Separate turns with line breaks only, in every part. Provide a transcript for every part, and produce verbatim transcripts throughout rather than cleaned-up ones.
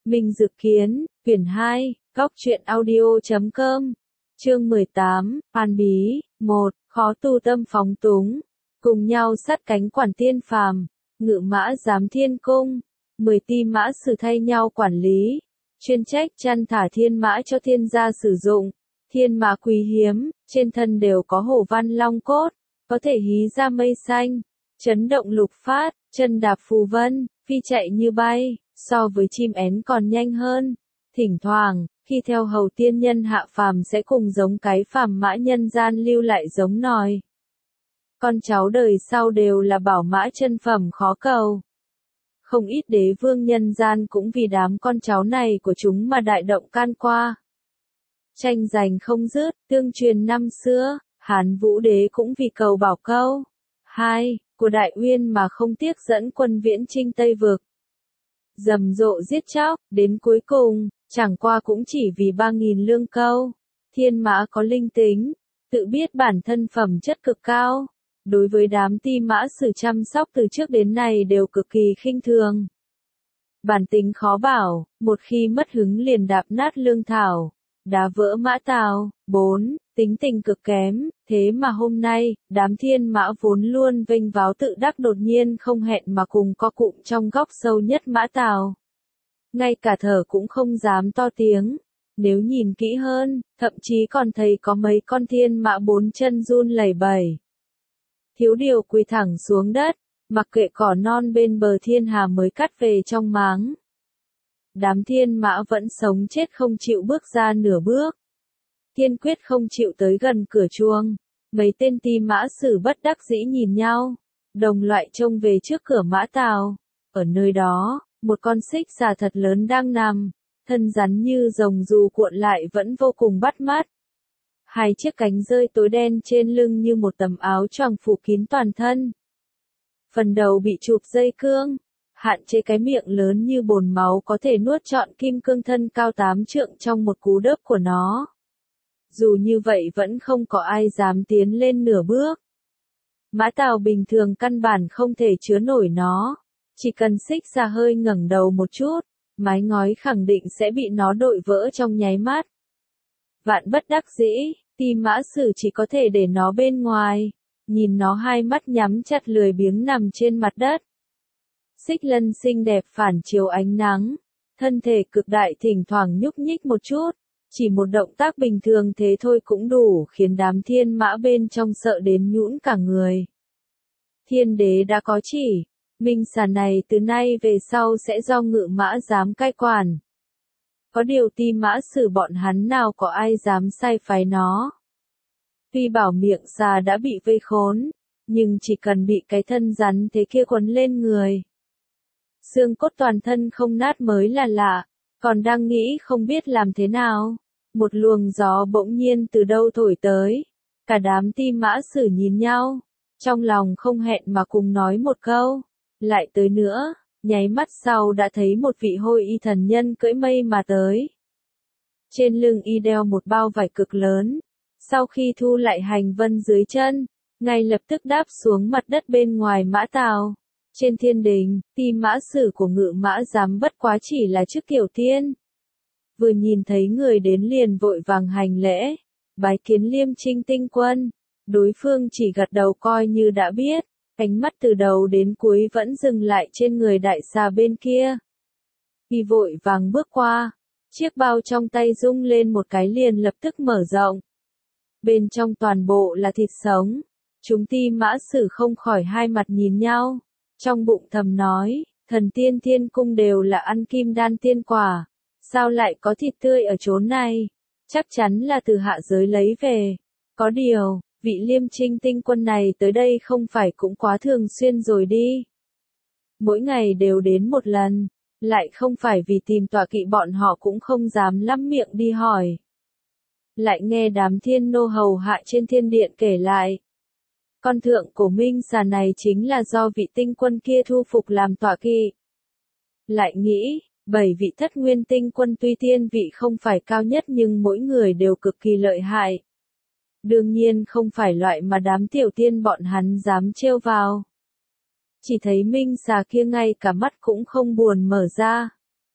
Minh Dực Kiến, quyển hai, góc truyện audio chấm com, chương mười tám, Phan Bí, một, khó tu tâm phóng túng, cùng nhau sát cánh quản tiên phàm, ngự mã giám thiên cung, mười ti mã sử thay nhau quản lý, chuyên trách chăn thả thiên mã cho thiên gia sử dụng, thiên mã quý hiếm, trên thân đều có hổ văn long cốt, có thể hí ra mây xanh, chấn động lục phát, chân đạp phù vân, phi chạy như bay, so với chim én còn nhanh hơn. Thỉnh thoảng, khi theo hầu tiên nhân hạ phàm sẽ cùng giống cái phàm mã nhân gian lưu lại giống nòi. Con cháu đời sau đều là bảo mã chân phẩm khó cầu. Không ít đế vương nhân gian cũng vì đám con cháu này của chúng mà đại động can qua. Tranh giành không dứt, tương truyền năm xưa, Hán Vũ Đế cũng vì cầu bảo câu. Hai, của Đại Uyên mà không tiếc dẫn quân viễn chinh Tây Vực. Rầm rộ giết chóc, đến cuối cùng, chẳng qua cũng chỉ vì ba nghìn lương câu. Thiên mã có linh tính, tự biết bản thân phẩm chất cực cao. Đối với đám ti mã sử chăm sóc từ trước đến nay đều cực kỳ khinh thường. Bản tính khó bảo, một khi mất hứng liền đạp nát lương thảo, đá vỡ mã tàu. Bốn, tính tình cực kém, thế mà hôm nay, đám thiên mã vốn luôn vênh váo tự đắc đột nhiên không hẹn mà cùng co cụm trong góc sâu nhất mã tàu. Ngay cả thở cũng không dám to tiếng. Nếu nhìn kỹ hơn, thậm chí còn thấy có mấy con thiên mã bốn chân run lẩy bẩy. Thiếu điều quỳ thẳng xuống đất, mặc kệ cỏ non bên bờ thiên hà mới cắt về trong máng. Đám thiên mã vẫn sống chết không chịu bước ra nửa bước. Kiên quyết không chịu tới gần cửa chuông. Mấy tên ti mã sử bất đắc dĩ nhìn nhau, đồng loại trông về trước cửa mã tàu. Ở nơi đó, một con xích xà thật lớn đang nằm, thân rắn như rồng dù cuộn lại vẫn vô cùng bắt mắt. Hai chiếc cánh rơi tối đen trên lưng như một tấm áo choàng phủ kín toàn thân. Phần đầu bị chụp dây cương, hạn chế cái miệng lớn như bồn máu có thể nuốt trọn kim cương thân cao tám trượng trong một cú đớp của nó. Dù như vậy vẫn không có ai dám tiến lên nửa bước. Mã tàu bình thường căn bản không thể chứa nổi nó, chỉ cần xích ra hơi ngẩng đầu một chút, mái ngói khẳng định sẽ bị nó đội vỡ trong nháy mắt. Vạn bất đắc dĩ, ti mã sử chỉ có thể để nó bên ngoài, nhìn nó hai mắt nhắm chặt lười biếng nằm trên mặt đất. Xích lân xinh đẹp phản chiếu ánh nắng, thân thể cực đại thỉnh thoảng nhúc nhích một chút, chỉ một động tác bình thường thế thôi cũng đủ khiến đám thiên mã bên trong sợ đến nhũn cả người. Thiên đế đã có chỉ, minh xà này từ nay về sau sẽ do ngự mã giám cai quản. Có điều ti mã sử bọn hắn nào có ai dám sai phái nó. Tuy bảo miệng xà đã bị vây khốn, nhưng chỉ cần bị cái thân rắn thế kia quấn lên người. Xương cốt toàn thân không nát mới là lạ, còn đang nghĩ không biết làm thế nào. Một luồng gió bỗng nhiên từ đâu thổi tới. Cả đám ti mã sử nhìn nhau, trong lòng không hẹn mà cùng nói một câu. Lại tới nữa, nháy mắt sau đã thấy một vị hôi y thần nhân cưỡi mây mà tới. Trên lưng y đeo một bao vải cực lớn. Sau khi thu lại hành vân dưới chân, ngay lập tức đáp xuống mặt đất bên ngoài mã tàu. Trên thiên đình, ti mã sử của ngự mã giám bất quá chỉ là chức kiểu tiên. Vừa nhìn thấy người đến liền vội vàng hành lễ, bái kiến Liêm Trinh tinh quân. Đối phương chỉ gật đầu coi như đã biết, ánh mắt từ đầu đến cuối vẫn dừng lại trên người đại xà bên kia. Y vội vàng bước qua, chiếc bao trong tay rung lên một cái liền lập tức mở rộng. Bên trong toàn bộ là thịt sống, chúng ti mã sử không khỏi hai mặt nhìn nhau, trong bụng thầm nói, thần tiên thiên cung đều là ăn kim đan tiên quả. Sao lại có thịt tươi ở chốn này? Chắc chắn là từ hạ giới lấy về. Có điều, vị Liêm Trinh tinh quân này tới đây không phải cũng quá thường xuyên rồi đi. Mỗi ngày đều đến một lần, lại không phải vì tìm tọa kỵ bọn họ cũng không dám lắm miệng đi hỏi. Lại nghe đám thiên nô hầu hạ trên thiên điện kể lại. Con thượng cổ minh xà này chính là do vị tinh quân kia thu phục làm tọa kỵ. Lại nghĩ, bảy vị thất nguyên tinh quân tuy tiên vị không phải cao nhất nhưng mỗi người đều cực kỳ lợi hại. Đương nhiên không phải loại mà đám tiểu tiên bọn hắn dám trêu vào. Chỉ thấy minh xà kia ngay cả mắt cũng không buồn mở ra.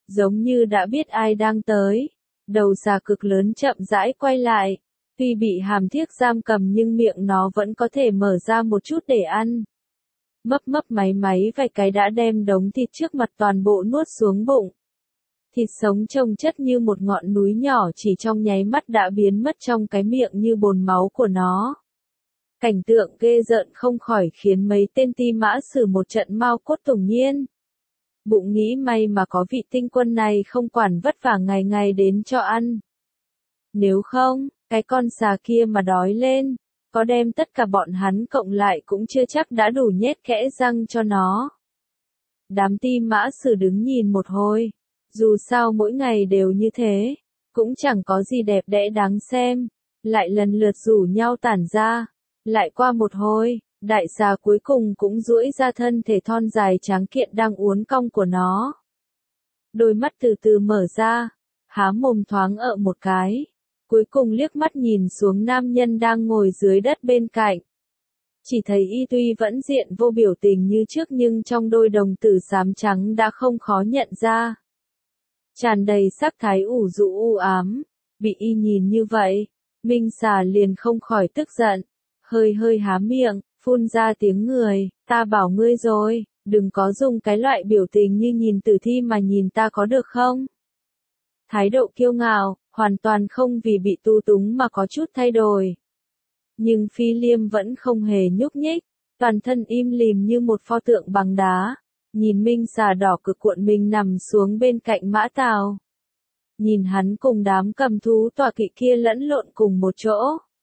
giống như đã biết ai đang tới. Đầu già cực lớn chậm rãi quay lại, tuy bị hàm thiếc giam cầm nhưng miệng nó vẫn có thể mở ra một chút để ăn. Mấp mấp máy máy vài cái đã đem đống thịt trước mặt toàn bộ nuốt xuống bụng. Thịt sống trông chất như một ngọn núi nhỏ chỉ trong nháy mắt đã biến mất trong cái miệng như bồn máu của nó. Cảnh tượng ghê rợn không khỏi khiến mấy tên ti mã sử một trận mau cốt tủng nhiên. Bụng nghĩ may mà có vị tinh quân này không quản vất vả ngày ngày đến cho ăn. Nếu không, cái con xà kia mà đói lên, có đem tất cả bọn hắn cộng lại cũng chưa chắc đã đủ nhét kẽ răng cho nó. Đám ti mã sử đứng nhìn một hồi, dù sao mỗi ngày đều như thế, cũng chẳng có gì đẹp đẽ đáng xem, lại lần lượt rủ nhau tản ra. Lại qua một hồi, đại xà cuối cùng cũng duỗi ra thân thể thon dài tráng kiện đang uốn cong của nó. Đôi mắt từ từ mở ra, há mồm thoáng ợ một cái, cuối cùng liếc mắt nhìn xuống nam nhân đang ngồi dưới đất bên cạnh. Chỉ thấy y tuy vẫn diện vô biểu tình như trước nhưng trong đôi đồng tử xám trắng đã không khó nhận ra. Tràn đầy sắc thái ủ rũ u ám, bị y nhìn như vậy, Minh xà liền không khỏi tức giận. Hơi hơi há miệng, phun ra tiếng người, ta bảo ngươi rồi, đừng có dùng cái loại biểu tình như nhìn tử thi mà nhìn ta có được không? Thái độ kiêu ngạo, hoàn toàn không vì bị tu túng mà có chút thay đổi. Nhưng Phi Liêm vẫn không hề nhúc nhích, toàn thân im lìm như một pho tượng bằng đá, nhìn Minh xà đỏ cực cuộn mình nằm xuống bên cạnh Mã Tào. Nhìn hắn cùng đám cầm thú tọa kỵ kia lẫn lộn cùng một chỗ.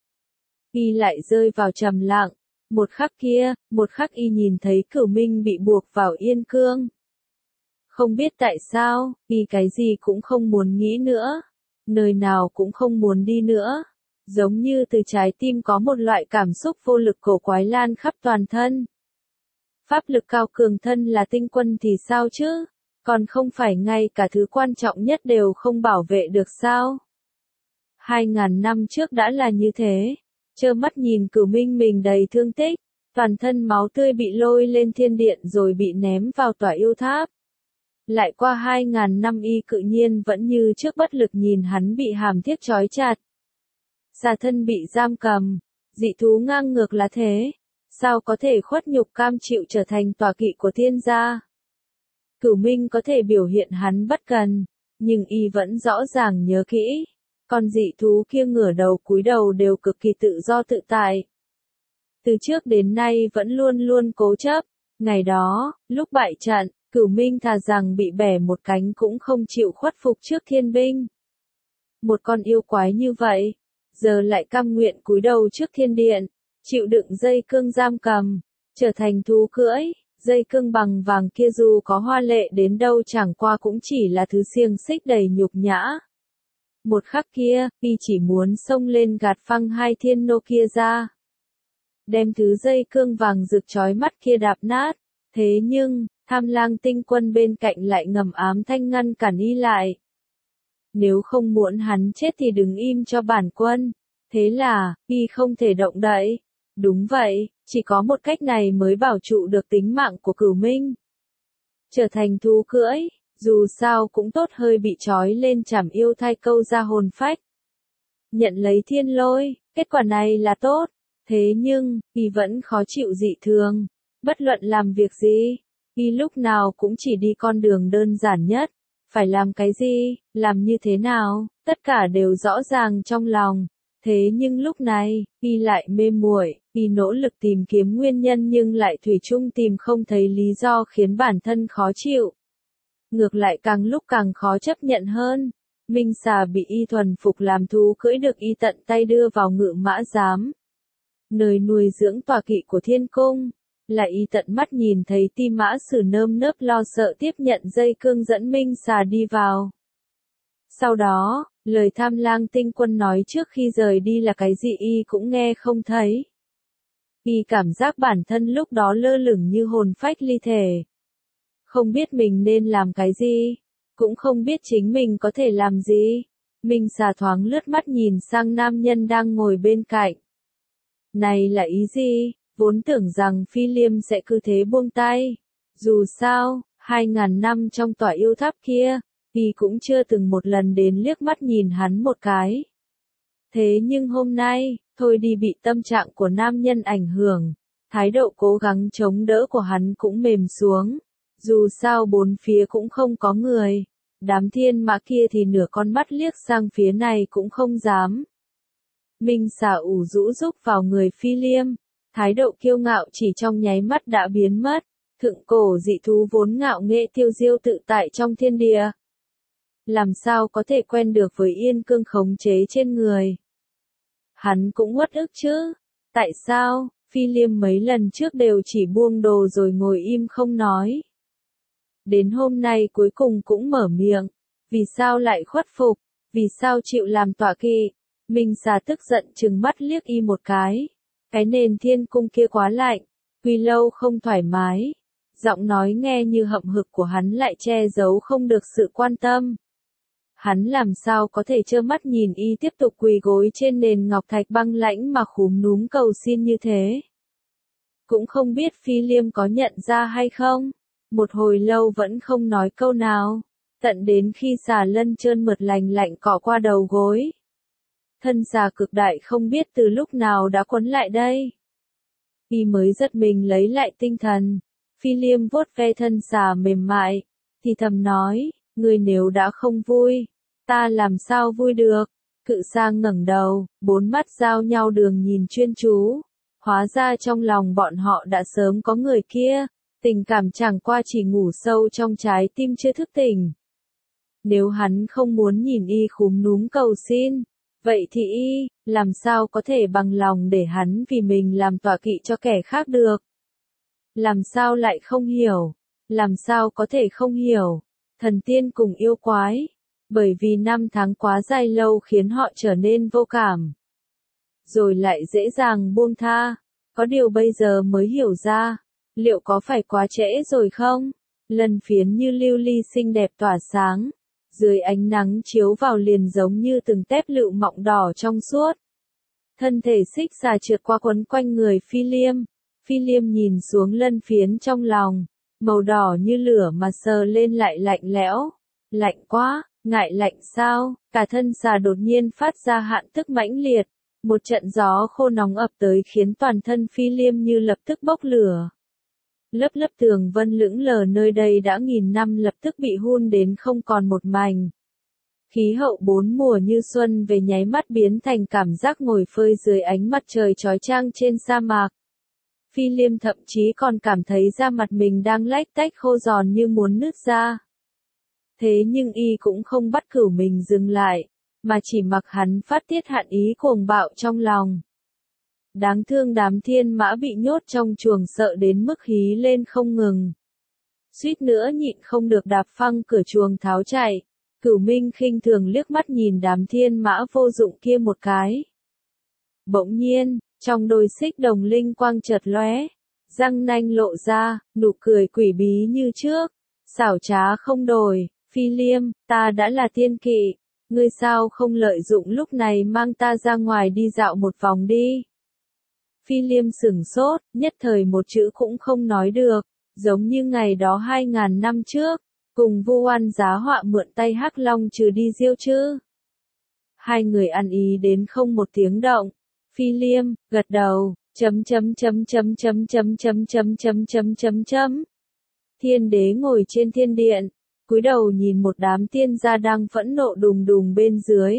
Y lại rơi vào trầm lặng, một khắc kia, một khắc y nhìn thấy Cửu Minh bị buộc vào yên cương. Không biết tại sao, y cái gì cũng không muốn nghĩ nữa, nơi nào cũng không muốn đi nữa, giống như từ trái tim có một loại cảm xúc vô lực cổ quái lan khắp toàn thân. Pháp lực cao cường thân là tinh quân thì sao chứ, còn không phải ngay cả thứ quan trọng nhất đều không bảo vệ được sao? Hai ngàn năm trước đã là như thế. Trơ mắt nhìn Cửu Minh mình đầy thương tích, toàn thân máu tươi bị lôi lên thiên điện rồi bị ném vào tỏa yêu tháp. Lại qua hai ngàn năm y cự nhiên vẫn như trước bất lực nhìn hắn bị hàm thiết trói chặt. Xà thân bị giam cầm, dị thú ngang ngược là thế, sao có thể khuất nhục cam chịu trở thành tọa kỵ của thiên gia. Cửu Minh có thể biểu hiện hắn bất cần, nhưng y vẫn rõ ràng nhớ kỹ. Con dị thú kia ngửa đầu cúi đầu đều cực kỳ tự do tự tại. Từ trước đến nay vẫn luôn luôn cố chấp, ngày đó, lúc bại trận, Cửu Minh thà rằng bị bẻ một cánh cũng không chịu khuất phục trước thiên binh. Một con yêu quái như vậy, giờ lại cam nguyện cúi đầu trước thiên điện, chịu đựng dây cương giam cầm, trở thành thú cưỡi, dây cương bằng vàng kia dù có hoa lệ đến đâu chẳng qua cũng chỉ là thứ xiềng xích đầy nhục nhã. Một khắc kia, y chỉ muốn xông lên gạt phăng hai thiên nô kia ra. Đem thứ dây cương vàng rực chói mắt kia đạp nát. Thế nhưng, Tham Lang tinh quân bên cạnh lại ngầm ám thanh ngăn cản y lại. Nếu không muốn hắn chết thì đừng im cho bản quân. Thế là, y không thể động đậy. Đúng vậy, chỉ có một cách này mới bảo trụ được tính mạng của Cửu Minh. Trở thành thú cưỡi. Dù sao cũng tốt hơi bị trói lên chảm yêu thai câu ra hồn phách. Nhận lấy thiên lôi, kết quả này là tốt. Thế nhưng, y vẫn khó chịu dị thường. Bất luận làm việc gì, y lúc nào cũng chỉ đi con đường đơn giản nhất. Phải làm cái gì, làm như thế nào, tất cả đều rõ ràng trong lòng. Thế nhưng lúc này, y lại mê muội, y nỗ lực tìm kiếm nguyên nhân nhưng lại thủy chung tìm không thấy lý do khiến bản thân khó chịu. Ngược lại càng lúc càng khó chấp nhận hơn. Minh xà bị y thuần phục làm thú cưỡi được y tận tay đưa vào ngự mã giám. Nơi nuôi dưỡng tọa kỵ của thiên cung. Lại y tận mắt nhìn thấy ti mã sử nơm nớp lo sợ tiếp nhận dây cương dẫn Minh xà đi vào. Sau đó, lời Tham Lang tinh quân nói trước khi rời đi là cái gì y cũng nghe không thấy. Y cảm giác bản thân lúc đó lơ lửng như hồn phách ly thể. Không biết mình nên làm cái gì, cũng không biết chính mình có thể làm gì. Minh xà thoáng lướt mắt nhìn sang nam nhân đang ngồi bên cạnh. Này là ý gì, vốn tưởng rằng Phi Liêm sẽ cứ thế buông tay. Dù sao, hai ngàn năm trong tỏa yêu tháp kia, Y cũng chưa từng một lần đến liếc mắt nhìn hắn một cái. Thế nhưng hôm nay, thôi đi bị tâm trạng của nam nhân ảnh hưởng, thái độ cố gắng chống đỡ của hắn cũng mềm xuống. Dù sao bốn phía cũng không có người, đám thiên mã kia thì nửa con mắt liếc sang phía này cũng không dám. Minh xà ủ rũ rúc vào người Phi Liêm, thái độ kiêu ngạo chỉ trong nháy mắt đã biến mất, thượng cổ dị thú vốn ngạo nghễ tiêu diêu tự tại trong thiên địa. Làm sao có thể quen được với yên cương khống chế trên người? Hắn cũng uất ức chứ. Tại sao, Phi Liêm mấy lần trước đều chỉ buông đồ rồi ngồi im không nói. Đến hôm nay cuối cùng cũng mở miệng. Vì sao lại khuất phục? Vì sao chịu làm tọa kỵ? Minh xà tức giận trừng mắt liếc y một cái. Cái nền thiên cung kia quá lạnh, quy lâu không thoải mái. Giọng nói nghe như hậm hực của hắn lại che giấu không được sự quan tâm. Hắn làm sao có thể trơ mắt nhìn y tiếp tục quỳ gối trên nền ngọc thạch băng lãnh mà khúm núm cầu xin như thế. Cũng không biết Phi Liêm có nhận ra hay không. Một hồi lâu vẫn không nói câu nào. Tận đến khi xà lân trơn mượt lành lạnh cọ qua đầu gối. Thân xà cực đại không biết từ lúc nào đã quấn lại đây. Y mới giật mình lấy lại tinh thần. Phi Liêm vuốt ve thân xà mềm mại. Thì thầm nói, ngươi nếu đã không vui, ta làm sao vui được. Cự Sang ngẩng đầu, bốn mắt giao nhau đường nhìn chuyên chú. Hóa ra trong lòng bọn họ đã sớm có người kia. Tình cảm chẳng qua chỉ ngủ sâu trong trái tim chưa thức tỉnh. Nếu hắn không muốn nhìn y khúm núm cầu xin, vậy thì y, làm sao có thể bằng lòng để hắn vì mình làm tọa kỵ cho kẻ khác được? Làm sao lại không hiểu? Làm sao có thể không hiểu? Thần tiên cùng yêu quái. Bởi vì năm tháng quá dài lâu khiến họ trở nên vô cảm. Rồi lại dễ dàng buông tha. Có điều bây giờ mới hiểu ra. Liệu có phải quá trễ rồi không? Lân phiến như lưu ly xinh đẹp tỏa sáng. Dưới ánh nắng chiếu vào liền giống như từng tép lựu mọng đỏ trong suốt. Thân thể xích xà trượt qua quấn quanh người Phi Liêm. Phi Liêm nhìn xuống lân phiến trong lòng. Màu đỏ như lửa mà sờ lên lại lạnh lẽo. Lạnh quá, ngại lạnh sao? Cả thân xà đột nhiên phát ra hạn tức mãnh liệt. Một trận gió khô nóng ập tới khiến toàn thân Phi Liêm như lập tức bốc lửa. Lớp lớp tường vân lững lờ nơi đây đã nghìn năm lập tức bị hun đến không còn một mảnh. Khí hậu bốn mùa như xuân về nháy mắt biến thành cảm giác ngồi phơi dưới ánh mặt trời chói chang trên sa mạc. Phi Liêm thậm chí còn cảm thấy da mặt mình đang lách tách khô giòn như muốn nứt ra. Thế nhưng y cũng không bắt cửu mình dừng lại, mà chỉ mặc hắn phát tiết hạn ý cuồng bạo trong lòng. Đáng thương đám thiên mã bị nhốt trong chuồng sợ đến mức hí lên không ngừng. Suýt nữa nhịn không được đạp phăng cửa chuồng tháo chạy. Cửu Minh khinh thường liếc mắt nhìn đám thiên mã vô dụng kia một cái. Bỗng nhiên, trong đôi xích đồng linh quang chợt lóe, răng nanh lộ ra, nụ cười quỷ bí như trước, xảo trá không đổi. Phi Liêm, ta đã là tiên kỵ, ngươi sao không lợi dụng lúc này mang ta ra ngoài đi dạo một vòng đi. Phi Liêm sửng sốt, nhất thời một chữ cũng không nói được, giống như ngày đó hai ngàn năm trước, cùng Vu Oan giá họa mượn tay Hắc Long trừ đi Diêu Trư. Hai người ăn ý đến không một tiếng động. Phi Liêm gật đầu, chấm chấm chấm chấm chấm chấm chấm chấm chấm chấm chấm chấm. Thiên đế ngồi trên thiên điện, cúi đầu nhìn một đám tiên gia đang phẫn nộ đùng đùng bên dưới.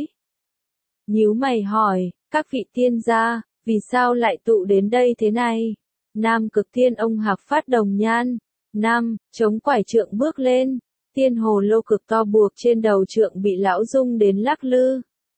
Nhíu mày hỏi, các vị tiên gia, vì sao lại tụ đến đây thế này? Nam Cực Tiên ông Hạc phát đồng nhan. Nam, chống quải trượng bước lên. Tiên hồ lô cực to buộc trên đầu trượng bị lão rung đến lắc lư.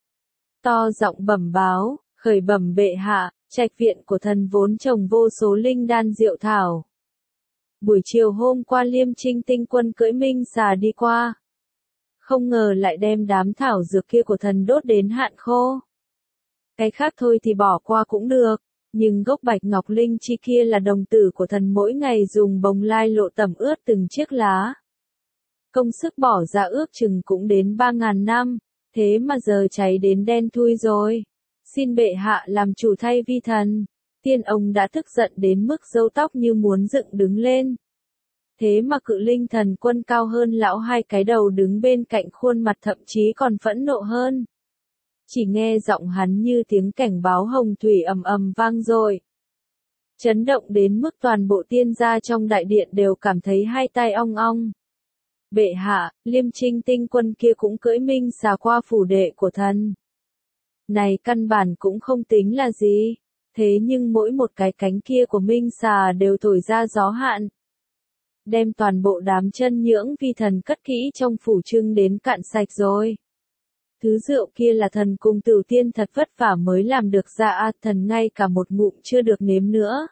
To giọng bẩm báo, khởi bẩm bệ hạ, trạch viện của thần vốn trồng vô số linh đan diệu thảo. Buổi chiều hôm qua Liêm Trinh tinh quân cưỡi minh xà đi qua. Không ngờ lại đem đám thảo dược kia của thần đốt đến hạn khô. Cái khác thôi thì bỏ qua cũng được, nhưng gốc bạch ngọc linh chi kia là đồng tử của thần mỗi ngày dùng bồng lai lộ tẩm ướt từng chiếc lá. Công sức bỏ ra ước chừng cũng đến ba ngàn năm, thế mà giờ cháy đến đen thui rồi. Xin bệ hạ làm chủ thay vi thần. Tiên ông đã tức giận đến mức râu tóc như muốn dựng đứng lên. Thế mà Cự Linh Thần Quân cao hơn lão hai cái đầu đứng bên cạnh, khuôn mặt thậm chí còn phẫn nộ hơn. Chỉ nghe giọng hắn như tiếng cảnh báo hồng thủy ầm ầm vang dội, chấn động đến mức toàn bộ tiên gia trong đại điện đều cảm thấy hai tai ong ong. Bệ hạ, Liêm Trinh tinh quân kia cũng cưỡi minh xà qua phủ đệ của thần. Này căn bản cũng không tính là gì, thế nhưng mỗi một cái cánh kia của minh xà đều thổi ra gió hạn, đem toàn bộ đám chân nhưỡng vi thần cất kỹ trong phủ trưng đến cạn sạch rồi. Thứ rượu kia là thần cùng Tử Tiên thật vất vả mới làm được ra, a thần ngay cả một ngụm chưa được nếm nữa.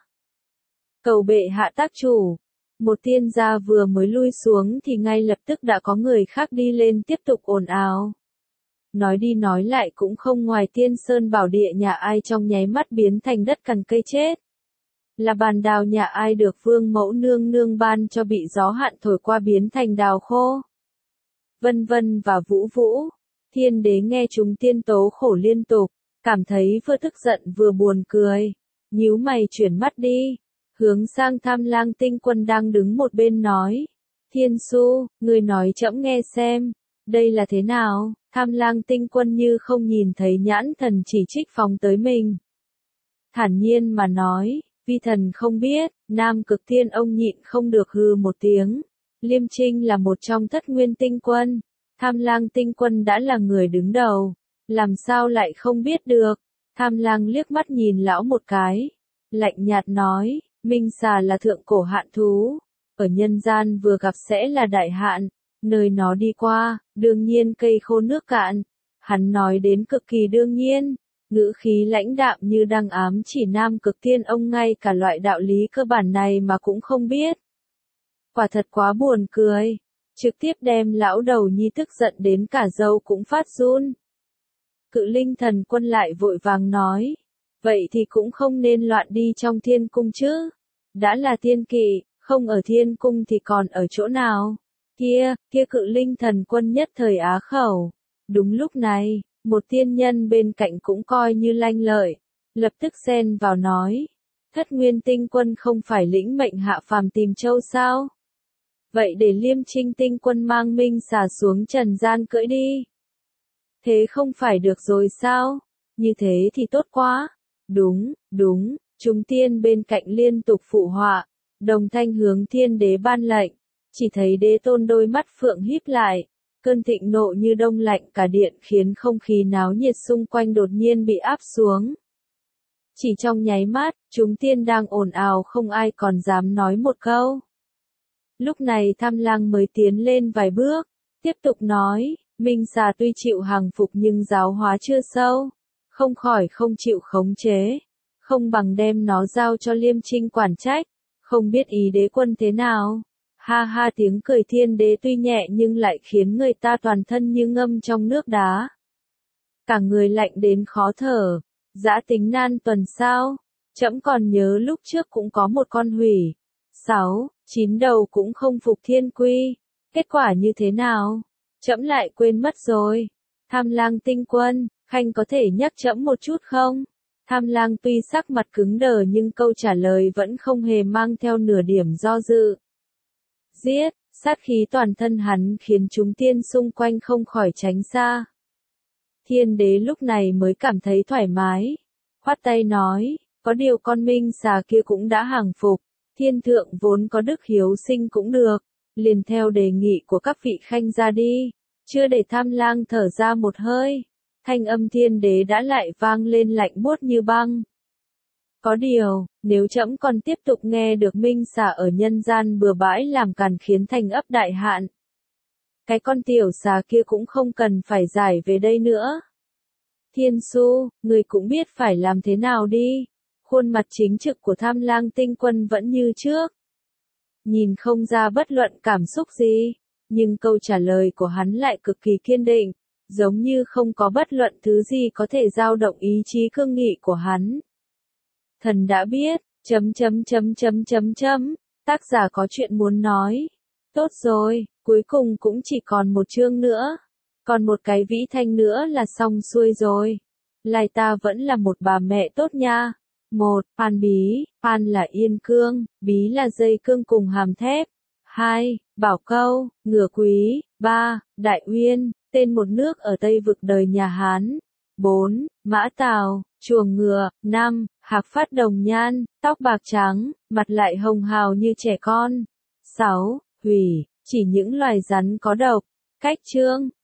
Cầu bệ hạ tác chủ. Một tiên gia vừa mới lui xuống thì ngay lập tức đã có người khác đi lên tiếp tục ồn ào. Nói đi nói lại cũng không ngoài Tiên Sơn Bảo Địa nhà ai trong nháy mắt biến thành đất cằn cây chết. Là bàn đào nhà ai được vương mẫu nương nương ban cho bị gió hạn thổi qua biến thành đào khô. Vân vân và vũ vũ. Thiên đế nghe chúng tiên tố khổ liên tục, cảm thấy vừa tức giận vừa buồn cười. Nhíu mày chuyển mắt đi, hướng sang Tham Lang tinh quân đang đứng một bên nói. Thiên su, người nói trẫm nghe xem, đây là thế nào? Tham Lang tinh quân như không nhìn thấy nhãn thần chỉ trích phóng tới mình. Thản nhiên mà nói, vi thần không biết. Nam Cực Thiên ông nhịn không được hừ một tiếng. Liêm Trinh là một trong thất nguyên tinh quân. Tham Lang tinh quân đã là người đứng đầu, làm sao lại không biết được. Tham Lang liếc mắt nhìn lão một cái, lạnh nhạt nói, minh xà là thượng cổ hạn thú, ở nhân gian vừa gặp sẽ là đại hạn, nơi nó đi qua, đương nhiên cây khô nước cạn. Hắn nói đến cực kỳ đương nhiên, ngữ khí lãnh đạm như đang ám chỉ Nam Cực Thiên ông ngay cả loại đạo lý cơ bản này mà cũng không biết. Quả thật quá buồn cười. Trực tiếp đem lão đầu nhi tức giận đến cả râu cũng phát run. Cự Linh Thần Quân lại vội vàng nói, vậy thì cũng không nên loạn đi trong thiên cung chứ. Đã là thiên kỵ, không ở thiên cung thì còn ở chỗ nào? Kia, kia Cự Linh Thần Quân nhất thời á khẩu. Đúng lúc này, một tiên nhân bên cạnh cũng coi như lanh lợi, lập tức xen vào nói, Thất Nguyên Tinh Quân không phải lĩnh mệnh hạ phàm tìm châu sao? Vậy để Liêm Trinh tinh quân mang minh xà xuống trần gian cưỡi đi. Thế không phải được rồi sao? Như thế thì tốt quá. Đúng, đúng, chúng tiên bên cạnh liên tục phụ họa, đồng thanh hướng thiên đế ban lệnh. Chỉ thấy đế tôn đôi mắt phượng híp lại, cơn thịnh nộ như đông lạnh cả điện khiến không khí náo nhiệt xung quanh đột nhiên bị áp xuống. Chỉ trong nháy mắt, chúng tiên đang ồn ào không ai còn dám nói một câu. Lúc này Tham Lang mới tiến lên vài bước, tiếp tục nói, minh xà tuy chịu hàng phục nhưng giáo hóa chưa sâu, không khỏi không chịu khống chế, không bằng đem nó giao cho Liêm Trinh quản trách, không biết ý đế quân thế nào. Ha ha, tiếng cười thiên đế tuy nhẹ nhưng lại khiến người ta toàn thân như ngâm trong nước đá. Cả người lạnh đến khó thở, dã tính nan tuần sao, trẫm còn nhớ lúc trước cũng có một con hủy. Sáu, chín đầu cũng không phục thiên quy. Kết quả như thế nào? Trẫm lại quên mất rồi. Tham Lang tinh quân, khanh có thể nhắc trẫm một chút không? Tham Lang tuy sắc mặt cứng đờ nhưng câu trả lời vẫn không hề mang theo nửa điểm do dự. Giết, sát khí toàn thân hắn khiến chúng tiên xung quanh không khỏi tránh xa. Thiên đế lúc này mới cảm thấy thoải mái. Khoát tay nói, có điều con minh xà kia cũng đã hàng phục. Thiên thượng vốn có đức hiếu sinh cũng được, liền theo đề nghị của các vị khanh ra đi. Chưa để Tham Lang thở ra một hơi, thanh âm thiên đế đã lại vang lên lạnh buốt như băng. Có điều, nếu trẫm còn tiếp tục nghe được minh xà ở nhân gian bừa bãi làm càn khiến thành ấp đại hạn, cái con tiểu xà kia cũng không cần phải giải về đây nữa. Thiên su, người cũng biết phải làm thế nào đi. Khuôn mặt chính trực của Tham Lang tinh quân vẫn như trước. Nhìn không ra bất luận cảm xúc gì, nhưng câu trả lời của hắn lại cực kỳ kiên định, giống như không có bất luận thứ gì có thể dao động ý chí cương nghị của hắn. Thần đã biết, chấm chấm chấm chấm chấm chấm, tác giả có chuyện muốn nói. Tốt rồi, cuối cùng cũng chỉ còn một chương nữa, còn một cái vĩ thanh nữa là xong xuôi rồi. Lai ta vẫn là một bà mẹ tốt nha. Một, Pan bí, Pan là yên cương, bí là dây cương cùng hàm thép. hai. Bảo Câu, Ngựa Quý. ba. Đại Uyên, tên một nước ở Tây vực đời nhà Hán. bốn. Mã Tào, chuồng ngựa. năm. Hạc Phát Đồng Nhan, tóc bạc trắng, mặt lại hồng hào như trẻ con. sáu. Hủy, chỉ những loài rắn có độc. Cách chương